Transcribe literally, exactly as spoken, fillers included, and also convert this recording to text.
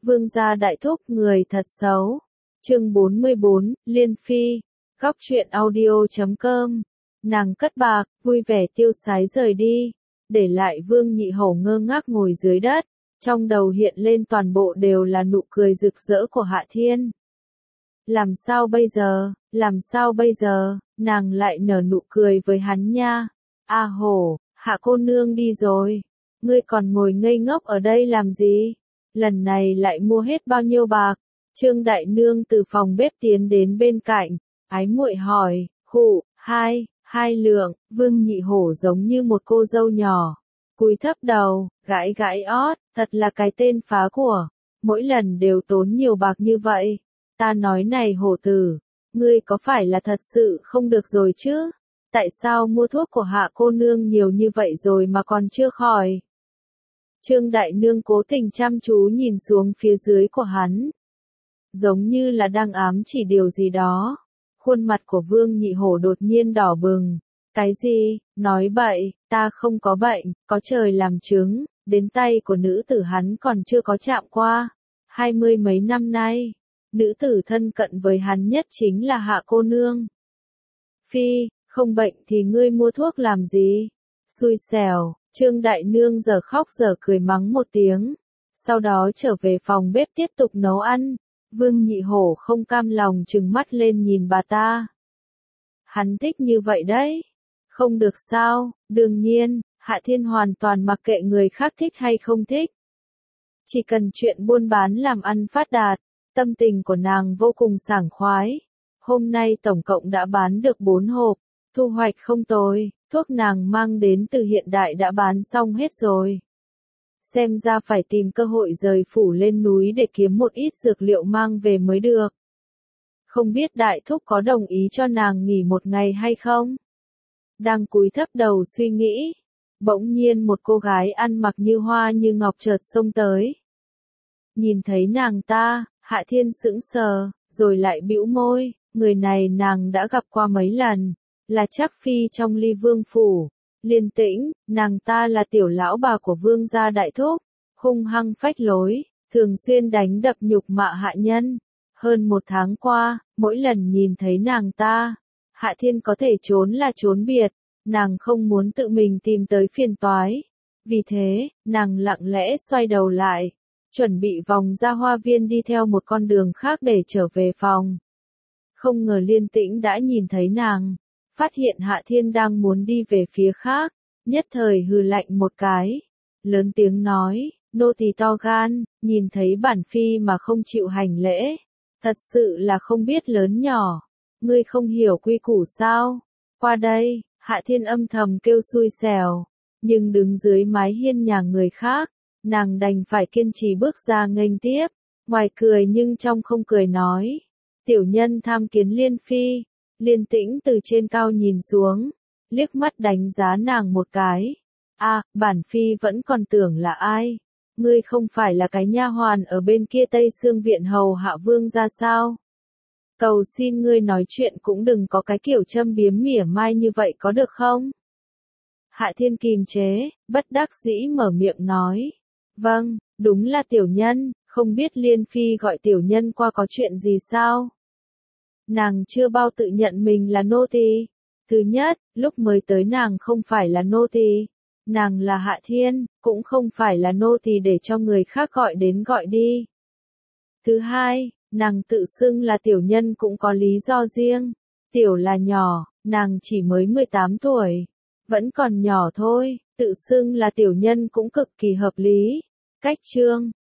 Vương gia đại thúc người thật xấu. Chương bốn mươi bốn, Liên Phi. Góc truyện audio chấm com. Nàng cất bạc, vui vẻ tiêu sái rời đi, để lại Vương Nhị Hổ ngơ ngác ngồi dưới đất, trong đầu hiện lên toàn bộ đều là nụ cười rực rỡ của Hạ Thiên. Làm sao bây giờ, làm sao bây giờ, nàng lại nở nụ cười với hắn nha. A Hổ, Hạ cô nương đi rồi, ngươi còn ngồi ngây ngốc ở đây làm gì? Lần này lại mua hết bao nhiêu bạc? Trương Đại Nương từ phòng bếp tiến đến bên cạnh, ái muội hỏi, khụ, hai, hai lượng. Vương Nhị Hổ giống như một cô dâu nhỏ, cúi thấp đầu, gãi gãi ót, thật là cái tên phá của, mỗi lần đều tốn nhiều bạc như vậy. Ta nói này hổ tử, ngươi có phải là thật sự không được rồi chứ? Tại sao mua thuốc của Hạ cô nương nhiều như vậy rồi mà còn chưa khỏi? Trương Đại Nương cố tình chăm chú nhìn xuống phía dưới của hắn, giống như là đang ám chỉ điều gì đó. Khuôn mặt của Vương Nhị Hổ đột nhiên đỏ bừng. Cái gì? Nói bậy, ta không có bệnh, có trời làm chứng, đến tay của nữ tử hắn còn chưa có chạm qua. Hai mươi mấy năm nay, nữ tử thân cận với hắn nhất chính là Hạ cô nương. Phi, không bệnh thì ngươi mua thuốc làm gì? Xui xẻo. Trương Đại Nương giờ khóc giờ cười mắng một tiếng, sau đó trở về phòng bếp tiếp tục nấu ăn. Vương Nhị Hổ không cam lòng trừng mắt lên nhìn bà ta. Hắn thích như vậy đấy. Không được sao? Đương nhiên, Hạ Thiên hoàn toàn mặc kệ người khác thích hay không thích. Chỉ cần chuyện buôn bán làm ăn phát đạt, tâm tình của nàng vô cùng sảng khoái. Hôm nay tổng cộng đã bán được bốn hộp, thu hoạch không tồi. Thuốc nàng mang đến từ hiện đại đã bán xong hết rồi. Xem ra phải tìm cơ hội rời phủ lên núi để kiếm một ít dược liệu mang về mới được. Không biết đại thúc có đồng ý cho nàng nghỉ một ngày hay không? Đang cúi thấp đầu suy nghĩ, bỗng nhiên một cô gái ăn mặc như hoa như ngọc chợt xông tới. Nhìn thấy nàng ta, Hạ Thiên sững sờ, rồi lại bĩu môi, người này nàng đã gặp qua mấy lần. Là Trác Phi trong Ly Vương phủ. Liên Tĩnh, nàng ta là tiểu lão bà của Vương gia đại thúc, hung hăng phách lối, thường xuyên đánh đập nhục mạ hạ nhân. Hơn một tháng qua, mỗi lần nhìn thấy nàng ta, Hạ Thiên có thể trốn là trốn biệt, nàng không muốn tự mình tìm tới phiền toái. Vì thế, nàng lặng lẽ xoay đầu lại, chuẩn bị vòng ra hoa viên đi theo một con đường khác để trở về phòng. Không ngờ Liên Tĩnh đã nhìn thấy nàng. Phát hiện Hạ Thiên đang muốn đi về phía khác, nhất thời hừ lạnh một cái, lớn tiếng nói, nô tỳ to gan, nhìn thấy bản phi mà không chịu hành lễ, thật sự là không biết lớn nhỏ, ngươi không hiểu quy củ sao? Qua đây. Hạ Thiên âm thầm kêu xui xẻo, nhưng đứng dưới mái hiên nhà người khác, nàng đành phải kiên trì bước ra nghênh tiếp, ngoài cười nhưng trong không cười nói, tiểu nhân tham kiến Liên Phi. Liên Tĩnh từ trên cao nhìn xuống, liếc mắt đánh giá nàng một cái. A, à, bản phi vẫn còn tưởng là ai? Ngươi không phải là cái nha hoàn ở bên kia Tây Xương viện hầu hạ vương ra sao? Cầu xin ngươi nói chuyện cũng đừng có cái kiểu châm biếm mỉa mai như vậy có được không? Hạ Thiên kìm chế, bất đắc dĩ mở miệng nói. Vâng, đúng là tiểu nhân, không biết Liên Phi gọi tiểu nhân qua có chuyện gì sao? Nàng chưa bao tự nhận mình là nô tỳ. Thứ nhất, lúc mới tới nàng không phải là nô tỳ, nàng là Hạ Thiên, cũng không phải là nô tỳ để cho người khác gọi đến gọi đi. Thứ hai, nàng tự xưng là tiểu nhân cũng có lý do riêng. Tiểu là nhỏ, nàng chỉ mới mười tám tuổi, vẫn còn nhỏ thôi, tự xưng là tiểu nhân cũng cực kỳ hợp lý. Cách chương